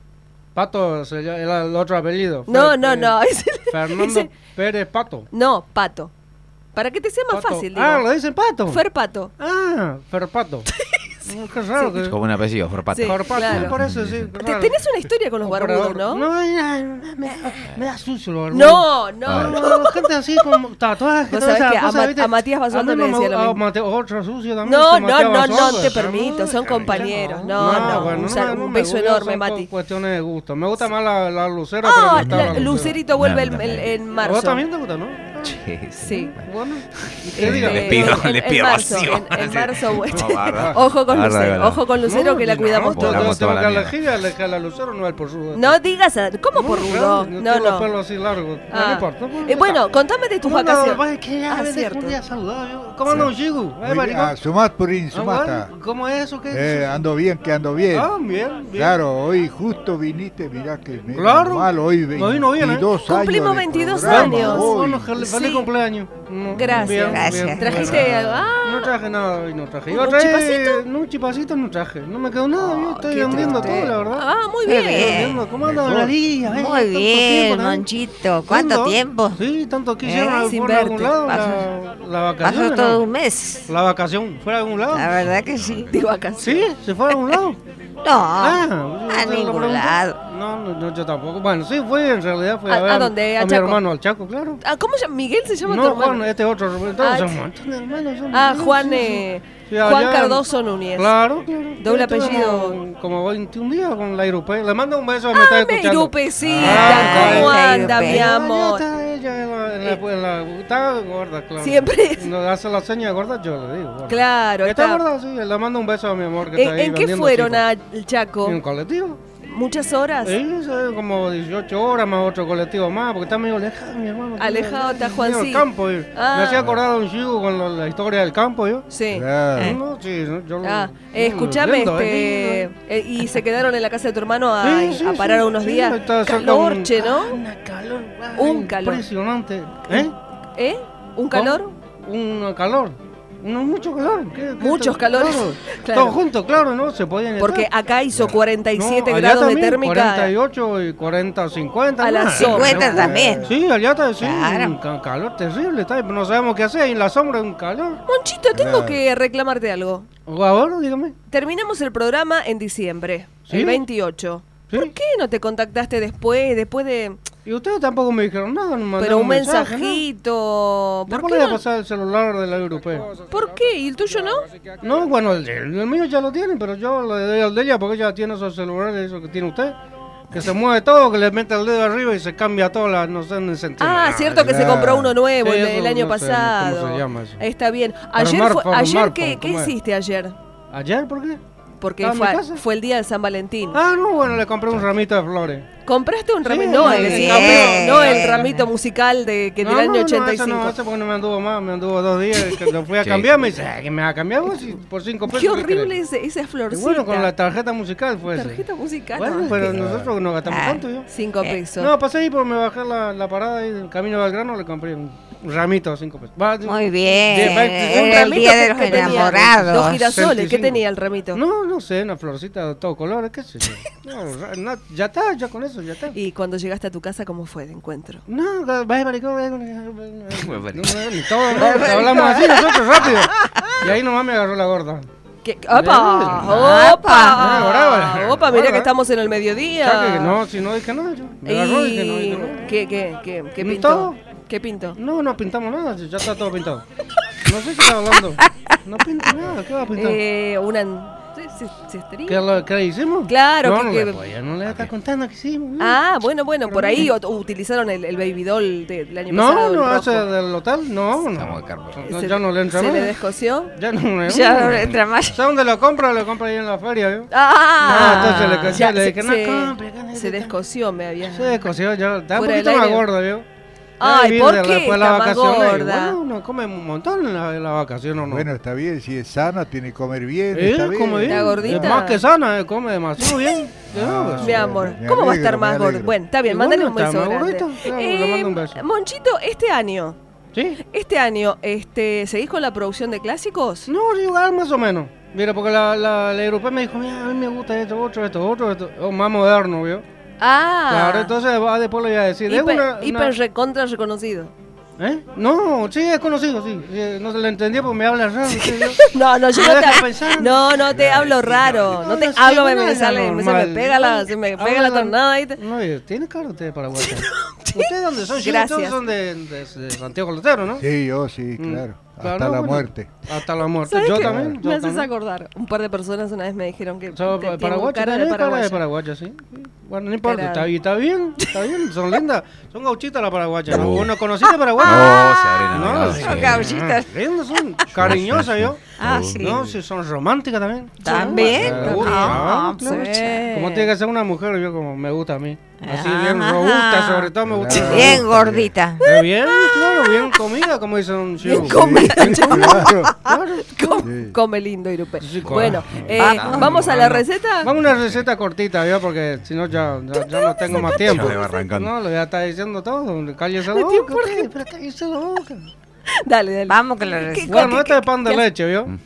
el otro apellido. No. Fernando Pérez Pato. No, Pato. Para que te sea más fácil, digo. ¿lo dicen Pato? Fer Pato. Fer Pato. Qué raro. Es como un apellido, Forpato. Sí, claro. Por eso sí. Tenés una historia con los barbudos, ¿no? No, me da sucio los barbudos. No. Gente así con tatuajes. Vos sabés que a Matías Basoto le decía lo mismo. Otro sucio también. No te permito, son compañeros. No. Un beso enorme, Mati. Cuestiones de gusto. Me gusta más la Lucero. Lucerito vuelve en marzo. ¿Vos también te gusta, no? Sí. Bueno, les pido vacío. En marzo, ojo con Lucero que la cuidamos todos. Tengo que elegir a la Lucero, no al por rudo. No digas, ¿cómo por rudo? No. Los pelos así largos. No importa. Bueno, contame de tus vacaciones. Cierto. ¿Cómo ando, Shigu? Sumat Purín, Sumata. ¿Cómo es eso? ¿Qué ando bien, que ando bien. Bien. Claro, hoy justo viniste, mirá que me mal, hoy 22 años. Cumplimos 22 años. Feliz cumpleaños. Gracias. ¿Trajiste algo? No traje nada hoy, no traje. ¿Un chipacito? No, un chipacito no traje. No me quedó nada, yo estoy vendiendo todo, la verdad. Muy bien. ¿Cómo anda la liga? Muy bien, Monchito. ¿Cuánto tiempo? Sí, tanto quisieron sin por algún verte. lado la vacación. Pasó todo un mes. La vacación, ¿fuera de algún lado? La verdad que sí. De vacación. ¿Sí? ¿Se fue a algún lado? No, a ningún lado. No, yo tampoco. Bueno, sí, fui en realidad. Fui a ver ¿A dónde? a mi Chaco? hermano, al Chaco, claro. ¿Cómo se llama? ¿Miguel se llama tu No, hermano? Juan, este otro. Juan, Juan Cardoso Núñez. Claro. Doble apellido. Como 21 días con la Irupe. Le mando un beso, me está escuchando. Irupecita, ¿cómo anda, mi amor? Está gorda, claro. Siempre. Nos hace la seña de gorda, yo le digo. Gorda. Claro. Está gorda, sí. Le mando un beso a mi amor que está ahí. ¿En qué fueron al Chaco? En un colectivo. ¿Muchas horas? Sí, como 18 horas más otro colectivo más, porque está medio alejado mi hermano. Alejado está Juancito. El campo, me hacía acordar de un chico con la historia del campo, yo. Sí. No, sí, yo escúchame, y se quedaron en la casa de tu hermano a parar unos días. Calorche, ¿no? Un calor. Impresionante. ¿Un calor? Un calor. Mucho calor. Muchos calores. Claro. Todos juntos, claro, ¿no? Se podían porque estar. acá hizo 47 grados de térmica. 48 y 40, 50. A las 50 también. Sí, allá está, sí. Claro. Un calor terrible. Está, no sabemos qué hacer. Y en la sombra un calor. Monchito, tengo que reclamarte algo. Ahora, dígame. Terminamos el programa en diciembre, ¿Sí? el 28. ¿Sí? ¿Por qué no te contactaste después de...? Y ustedes tampoco me dijeron nada. Pero un mensajito. ¿Por qué le voy a pasar el celular de la europea? ¿Por qué? ¿Y el tuyo no? No, bueno, el mío ya lo tiene, pero yo le doy al de ella porque ella tiene esos celulares, eso que tiene usted. Que se mueve todo, que le mete el dedo arriba y se cambia todo, no sé ni se entiende. Cierto que se compró uno nuevo sí, el año pasado. ¿Cómo se llama eso? Está bien. ¿Qué hiciste ayer? ¿Ayer? ¿Por qué? Porque fue el día de San Valentín. No, bueno, le compré un ramito de flores. ¿Compraste un ramito? Sí, no el ramito musical del año 85. No, ese porque no me anduvo más, me anduvo 2 días. Que lo fui a cambiar, me dice, ¿qué me va a cambiar vos por 5 pesos? Qué horrible esa florcita. Y bueno, con la tarjeta musical fue ese. Tarjeta musical. Bueno, pero nosotros no gastamos tanto, ¿yo? 5 pesos. No, pasé ahí porque me bajé la parada y en camino al grano le compré un ramito, 5 pesos. Muy bien. Un ramito el día de los enamorados. 2 girasoles. ¿Qué tenía el ramito? No sé, una florcita de todo color, qué sé yo. Ya está, ya con eso, ya está. ¿Y cuando llegaste a tu casa, cómo fue el encuentro? No, vaya maricón, todo, hablamos así nosotros rápido. Y ahí nomás me agarró la gorda. ¡Opa! Mira que estamos en el mediodía. No, si no dije nada, yo. Me agarró y dije no. ¿Qué pintó? ¿Qué pintó? No pintamos nada, ya está todo pintado. No sé qué está hablando. No pinta nada, ¿qué va a pintar? Una ¿Qué le hicimos? Claro. No le está contando qué hicimos. Bueno, por ahí utilizaron el baby doll del año pasado. No, ese del hotel, no. Ya no le entra más. ¿Se le descoció? Ya no le entra más. ¿Sabes dónde lo compra? Lo compra ahí en la feria, ¿yo? Entonces le dije, no compre. Se descoció, me había. Se descoció, ya. Está un poquito más gorda, ¿yo? Ay, ¿por qué está más gorda? Bueno, uno come un montón en la vacación, ¿o no? Bueno, está bien, si es sana, tiene que comer bien, está bien. Come bien. ¿Está gordita? Es más que sana, come demasiado bien. Mi amor, ¿cómo va a estar más gorda? Bueno, está bien, mándale un beso grande. Monchito, este año, ¿seguís con la producción de clásicos? No, igual más o menos. Mira, porque la europea me dijo, mira, a mí me gusta esto, otro, más moderno, ¿vio? Claro, entonces después le voy a decir. Hiper recontra reconocido. No, sí, es conocido, sí. No se le entendía porque me habla raro. No te hablo raro. No te hablo, me pega la tornada. No, tiene cara usted para Paraguay. ¿Ustedes dónde son? Gracias. Todos son de Santiago Lotero, ¿no? Sí, yo sí, claro. Hasta la muerte. Hasta la muerte. Yo también. Me haces acordar. Un par de personas una vez me dijeron que paraguayo, cara de paraguaya, sí. Bueno, no importa, está bien, son lindas. Son gauchitas las paraguayas. ¿No conociste paraguayas? No, son gauchitas. Lindas, son cariñosas, ¿yo? Sí. No, si son románticas también. ¿También? Claro. Como tiene que ser una mujer, yo como me gusta a mí. Así bien robusta, sobre todo me gusta. Bien gordita. Bien, claro, bien comida, como dicen un chico. Bien comida. Come lindo, Irupe. Bueno, ¿vamos a la receta? Vamos a una receta cortita, ¿yo? Porque si no ya no tengo más tiempo. No, lo voy a estar diciendo todo. Cállese la boca. Pero cállese la boca. Dale. Vamos con la receta. Bueno, este es pan de leche, ¿vio? Bueno.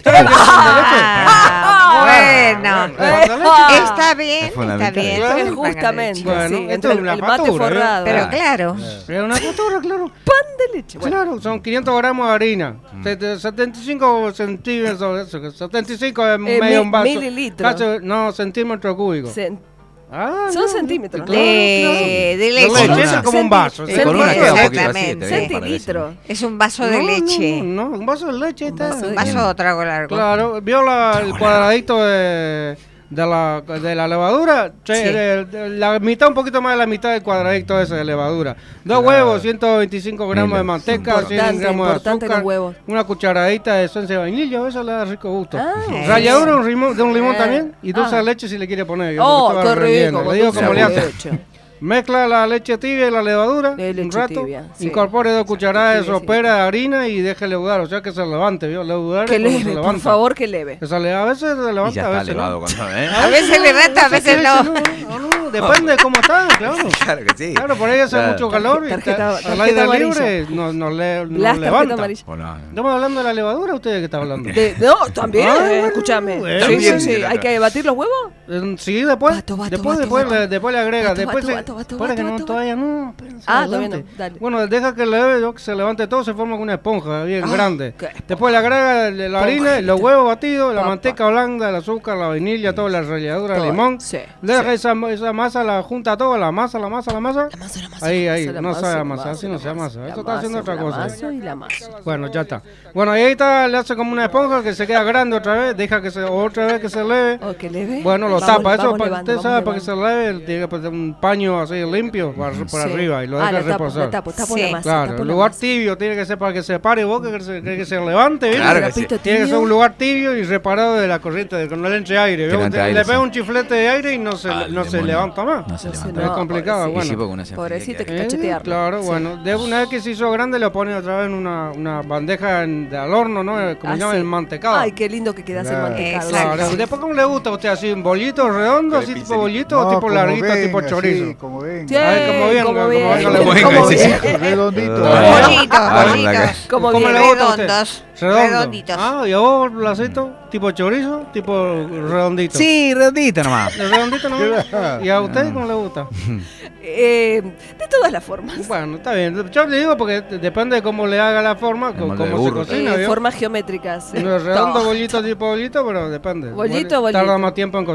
Está bien. Claro. Justamente. Bueno, entre el mate forrado. Pero claro. Es una factura, claro. Pan de leche. Claro, son 500 gramos de harina. 75 centímetros, 75 es medio un vaso. Mililitros. No, centímetros cúbicos. Son centímetros. De leche. Es como un vaso. Con una queda un poquito así. Centilitro. Es un vaso de leche. No, un vaso de leche. Un vaso trago largo. Claro, ¿vio el cuadradito de la levadura? La mitad, un poquito más de la mitad del cuadradito ese de levadura. 2 huevos, 125 gramos de manteca, 100 gramos de azúcar, una cucharadita de esencia de vainilla, eso le da rico gusto. Ralladura de un limón también y dulce de leche si le quiere poner. Qué rico. Le digo cómo le hace. Mezcla la leche tibia y la levadura un rato, incorpore 2 cucharadas de sopera de harina y déjele leudar, o sea que se levante, ¿vio? Leudar que leve, por favor, que leve. A veces se levanta, ya a veces no. A veces levanta, a veces no. Depende de cómo está, claro. Claro que sí. Claro, por ahí hace mucho calor y al aire libre nos levanta. Estamos hablando de la levadura, ¿ustedes qué están hablando? No, también, escúchame. Sí, ¿hay que batir los huevos? Sí, después le agrega, para que no, todavía no. Todavía no, dale. Bueno, deja que que se levante todo, se forma con una esponja bien grande. Después le agrega la harina, los huevos batidos, la manteca blanda, el azúcar, la vainilla, toda la ralladura, el limón. Deja esa masa, la junta toda, la masa. Ahí, no sabe masa, así no se masa. Esto está haciendo otra cosa. Bueno, ya está. Bueno, ahí está, le hace como una esponja que se queda grande otra vez, deja que otra vez que se leve. Que leve. Bueno, lo tapa, eso usted sabe, para que se leve, tiene que poner un paño así limpio por arriba y lo deja reposar. Claro, el lugar tibio tiene que ser para que se pare, vos que cree que se levante, ¿bien? Claro que sí. Tiene que ser un lugar tibio y reparado de la corriente, con el entre aire. Le pega un chiflete de aire y no se levanta más. No se levanta. Es complicado, Pobrecito que cachetear. Claro, bueno, de una vez que se hizo grande lo pone otra vez en una bandeja al horno, ¿no? Como se llama el mantecado. Ay, qué lindo que queda ese mantecado. Claro. Después, ¿cómo le gusta a usted? ¿Así un bollito redondo, así tipo bollito o tipo larguito, tipo chorizo? Como ven. Como bien. Redondito. Como ¿Cómo le gusta a usted? Redonditos. ¿Y a vos, Blasito? ¿Tipo chorizo? ¿Tipo redondito? Sí, redondito nomás. ¿Redondito nomás? ¿Y a usted cómo le gusta? De todas las formas. Bueno, está bien. Yo le digo porque depende de cómo le haga la forma, cómo se cocina. Formas geométricas. No es redondo, bollito, tipo bollito, pero depende. Bollito. Tarda más tiempo en